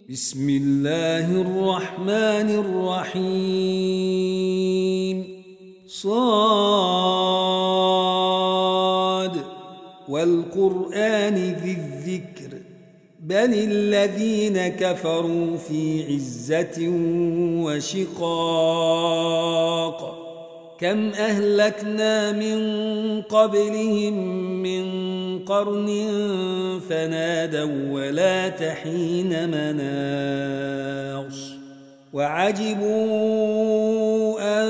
بسم الله الرحمن الرحيم صاد والقرآن ذي الذكر بل الذين كفروا في عزة وشقاق كم أهلكنا من قبلهم من قرن فنادوا ولا تحين مناص وعجبوا أن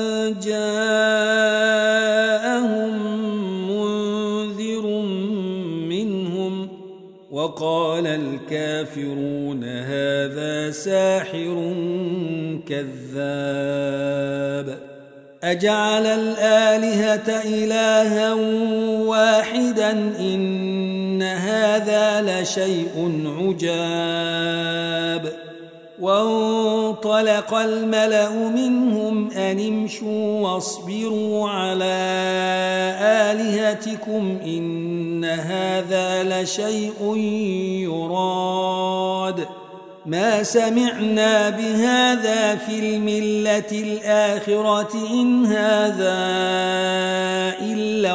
جاءهم منذر منهم وقال الكافرون هذا ساحر كذاب أجعل الآلهة إلها واحدا إن هذا لشيء عجاب وانطلق الملأ منهم أن امشوا واصبروا على آلهتكم إن هذا لشيء يراد ما سمعنا بهذا في الملة الآخرة إن هذا إلا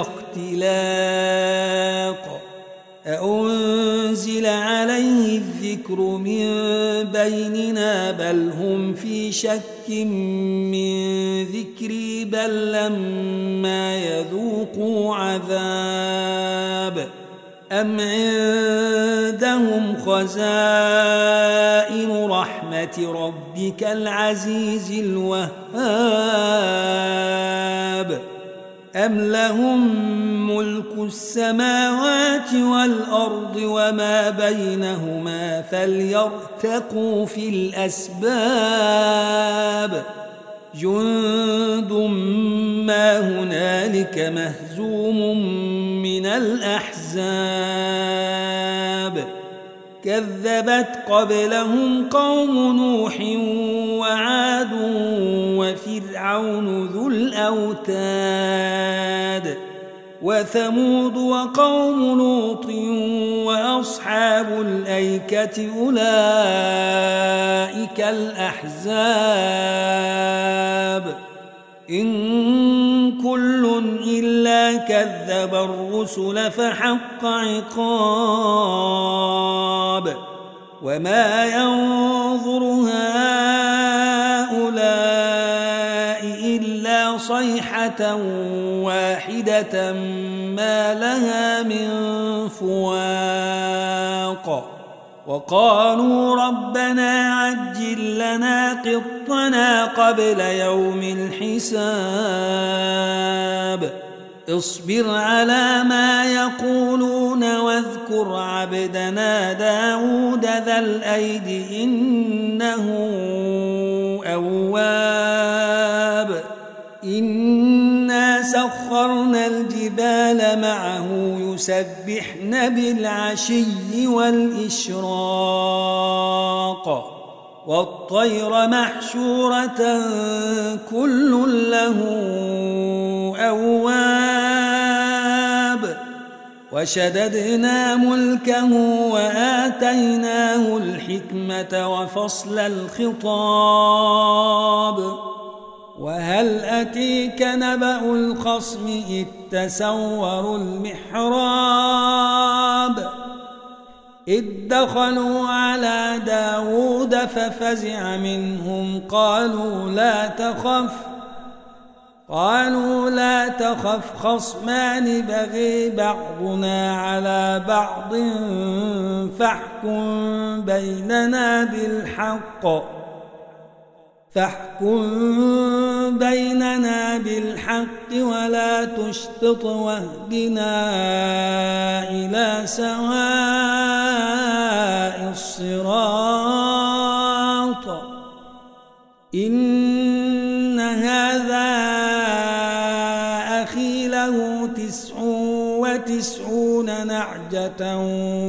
اختلاق أأنزل عليه الذكر من بيننا بل هم في شك من ذكري بل لما يذوقوا عذاب أم عندهم خزائن رحمة ربك العزيز الوهاب أم لهم ملك السماوات والأرض وما بينهما فليرتقوا في الأسباب جند ما هنالك مهزوم من الأحزاب كذبت قبلهم قوم نوح وعاد وفرعون ذو الأوتاد وثمود وقوم لوط وأصحاب الأيكة أولئك الأحزاب إن كل إلا كذب الرسل فحق عقاب وما ينظر هؤلاء إلا صيحة واحدة ما لها من فواق وقالوا ربنا عجل لنا قطنا قبل يوم الحساب اصبر على ما يقولون واذكر عبدنا داود ذا الأيد إنه أواب إنا سخرنا الجبال معه يسبحن بالعشي والإشراق والطير محشورة كل له أواب وشددنا ملكه وآتيناه الحكمة وفصل الخطاب وهل أتيك نبأ الخصم إذ تسوروا المحراب إذ دخلوا على داود ففزع منهم قالوا لا تخف خصمان بغي بعضنا على بعض فاحكم بيننا بالحق ولا تشطط واهدنا إلى سواء الصراط إن هذا أخي له 99 نعجة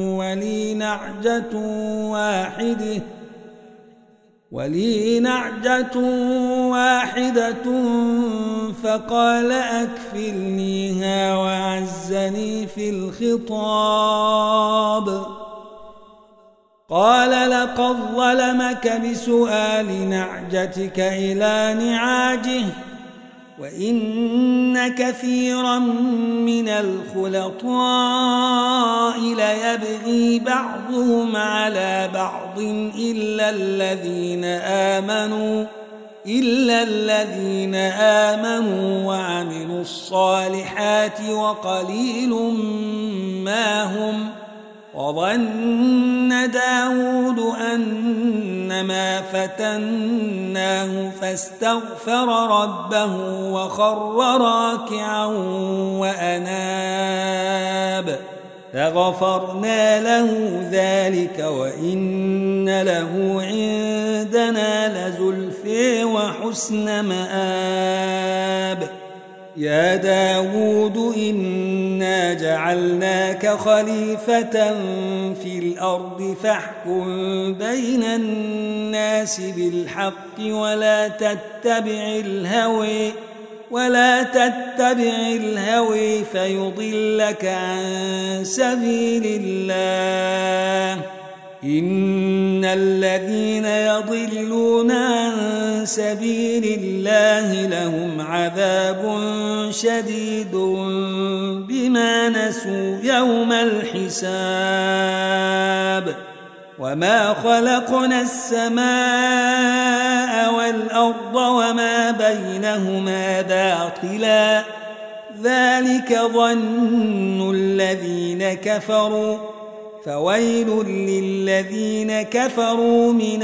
ولي نعجة واحدة فقال أكفلنيها وعزني في الخطاب قال لقد ظلمك بسؤال نعجتك إلى نعاجه وإن كثيرا من الخلطاء ليبغي بعضهم على بعض إلا الذين آمنوا وعملوا الصالحات وقليل ما هم. وظن داود أنما فتناه فاستغفر ربه وخر راكعا وأناب فغفرنا له ذلك وإن له عندنا لزلفى وحسن مآب. يا داود إنا جعلناك خليفة في الأرض فاحكم بين الناس بالحق ولا تتبع الهوى فيضلك عن سبيل الله. إن الذين يضلون عن سبيل الله لهم عذاب شديد بما نسوا يوم الحساب. وما خلقنا السماء والأرض وما بينهما باطلا ذلك ظن الذين كفروا فويل للذين كفروا من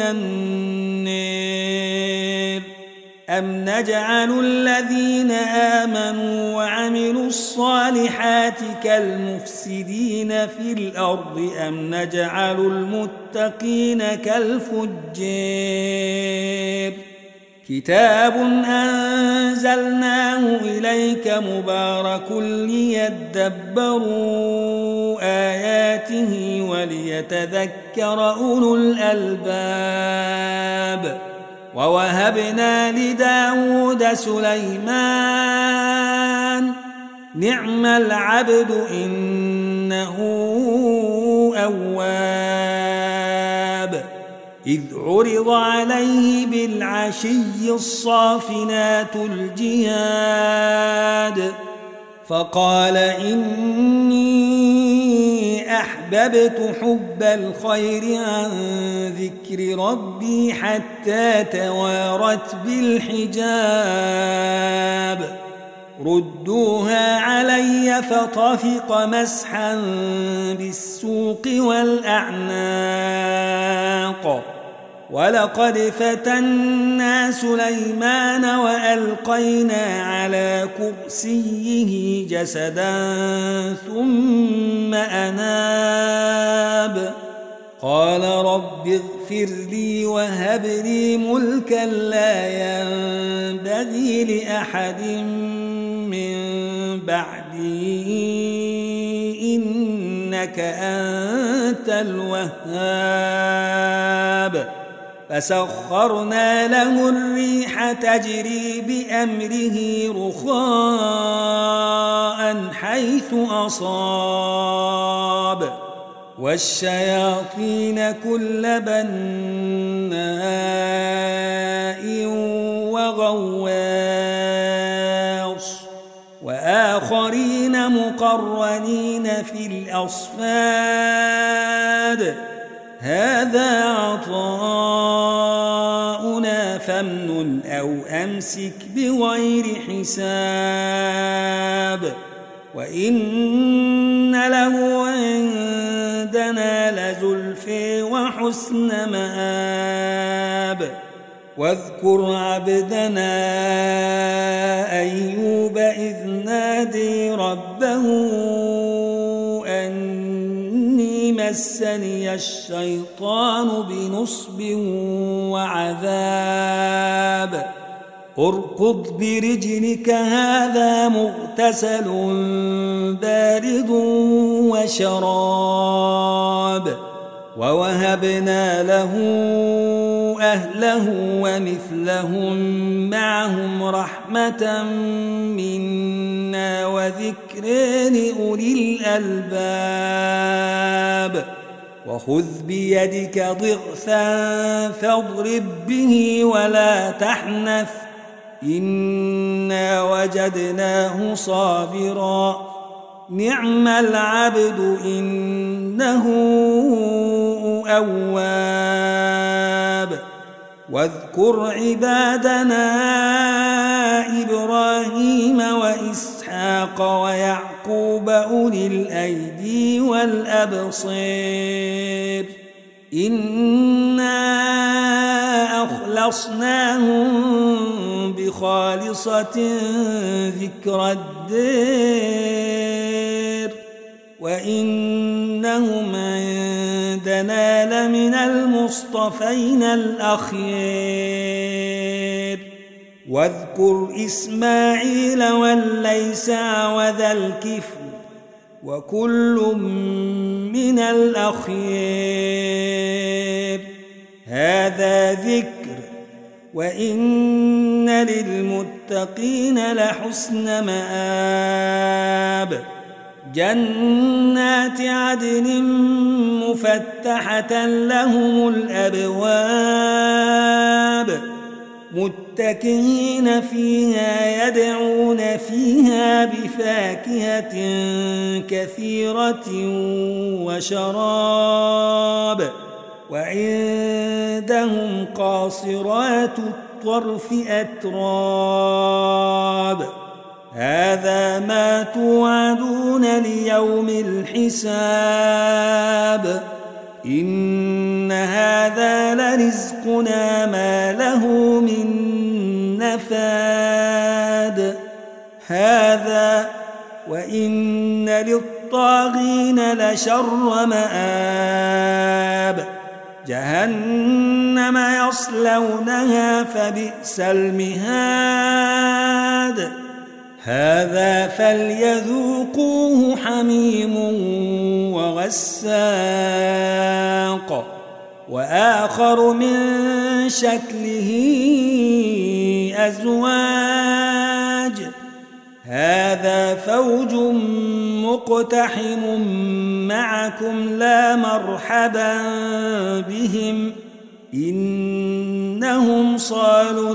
النار. أم نجعل الذين آمنوا وعملوا الصالحات كالمفسدين في الأرض أم نجعل المتقين كالفجار. كتاب أنزلناه إليك مبارك ليدبروا آياته وليتذكر أولو الألباب. ووهبنا لداود سليمان نعم العبد إنه أواب. إذ عرض عليه بالعشي الصافنات الجياد فقال إني أحببت حب الخير عن ذكر ربي حتى توارت بالحجاب. ردوها علي فطفق مسحا بالسوق والأعناق. ولقد فتنا سليمان وألقينا على كرسيه جسدا ثم أناب. قال رب اغفر لي وهب لي ملكا لا ينبغي لأحد من بعدي إنك أنت الوهاب. فسخرنا له الريح تجري بأمره رخاء حيث أصاب والشياطين كل بناء وغواص وآخرين مقرنين في الأصفاد. هذا عطاؤنا فامنن أو أمسك بغير حساب. وإن له عندنا لزلفى وحسن مآب. واذكر عبدنا أيوب إذ نادي ربه أني مسني الشيطان بنصب وعذاب. اركض برجلك هذا مغتسل بارد وشراب. ووهبنا له أهله ومثلهم معهم رحمة منا وذكر لأولي الألباب. وخذ بيدك ضغثا فاضرب به ولا تحنث إنا وجدناه صابرا نعم العبد إنه أواب واذكر عبادنا إبراهيم وإسحاق ويعقوب أولي الأيدي والأبصير إنا أخلصناهم بخالصة ذكر الدار وإنهم عندنا لمن المصطفين الأخيار واذكر إسماعيل واليسع وذا الكفل وكل من الأخيار هذا ذكر وإن للمتقين لحسن مآب جنات عدن مفتحة لهم الأبواب متكئين فيها يدعون فيها بفاكهة كثيرة وشراب وعندهم قاصرات الطرف أتراب هذا ما توعدون ليوم الحساب إن هذا لرزقنا ما له من نفاد هذا وإن للطاغين لشر مآب جهنم يصلونها فبئس المهاد هذا فليذوقوه حميم وغساق وآخر من شكله أزواج هذا فوج مقتحم معكم لا مرحبا بهم إنهم صالوا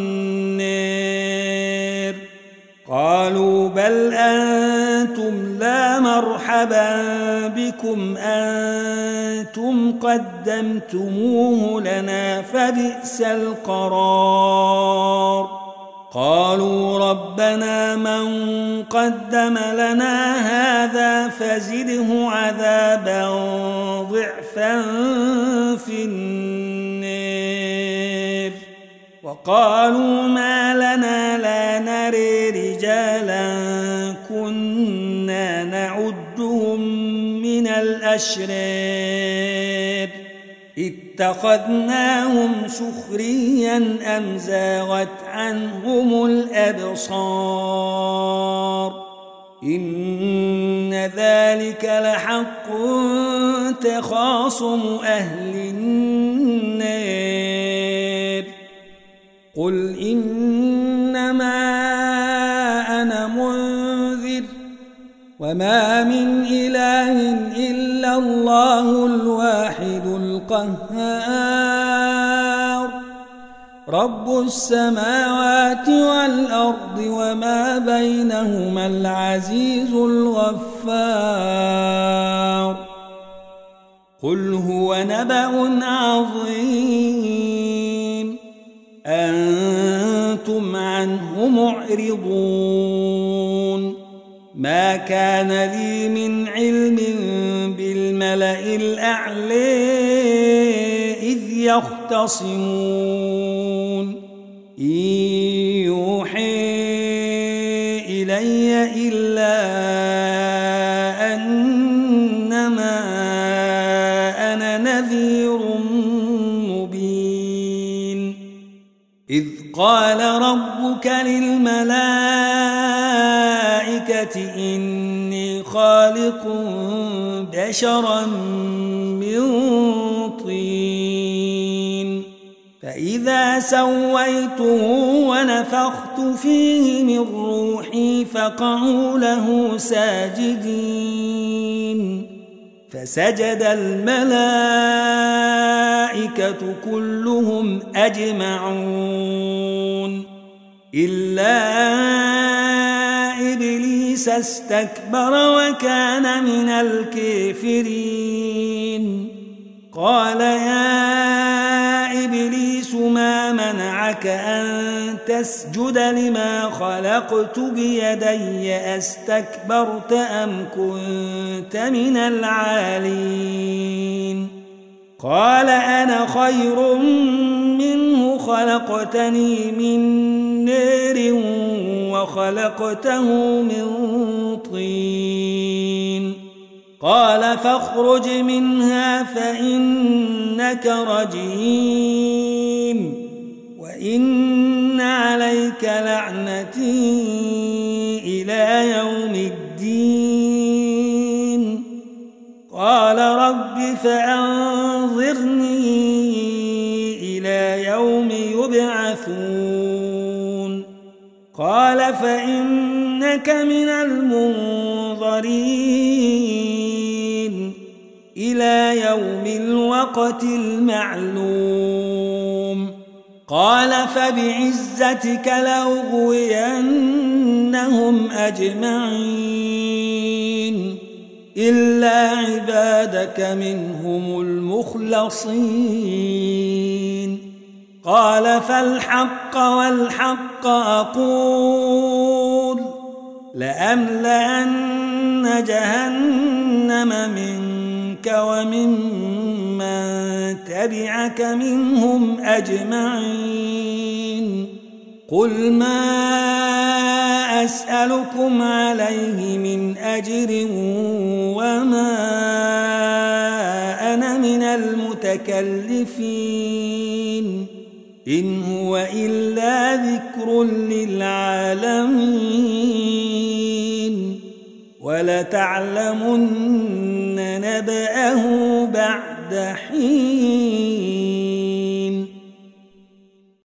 النار قالوا بل أنتم لا مرحبا بكم أنتم قدمتموه لنا فبئس القرار قالوا ربنا من قدم لنا هذا فزده عذابا ضعفا في النار وقالوا ما لنا لا نري رجالا كنا نعدهم من الأشرار اتخذناهم سخريا أم زاغت عنهم الأبصار إن ذلك لحق تخاصم أهل النار قل إنما أنا منذر وما من إله إلا الله الواحد القهار رب السماوات والأرض وما بينهما العزيز الغفار قل هو نبأ عظيم أنتم عنه معرضون ما كان لي من علم بالملأ الأعلى إذ يختصمون إن يوحي إلي إلا أنما أنا نذير مبين إذ قال ربك للملائكة إني خالق بشرا من طين فإذا سويته ونفخت فيه من روحي فقعوا له ساجدين فسجد الملائكة كلهم أجمعون إلا إبليس استكبر وكان من الكافرين قال يا إبليس ما منعك أن تسجد لما خلقت بيدي أستكبرت أم كنت من العالين قال أنا خير منه خلقتني من نار وخلقته من طين قال فاخرج منها فإنك رجيم وإن عليك لعنتي إلى يوم الدين قال رب فأنظرني إلى يوم يبعثون قال فإنك من المنظرين إلى يوم الوقت المعلوم قال فبعزتك لأغوينهم أجمعين إلا عبادك منهم المخلصين قال فالحق والحق أقول لأملأن جهنم منك وممن تبعك منهم أجمعين قل ما أسألكم عليه من أجر وما أنا من المتكلفين إن هو إلا ذكر للعالمين ولتعلمن نبأه بعد حين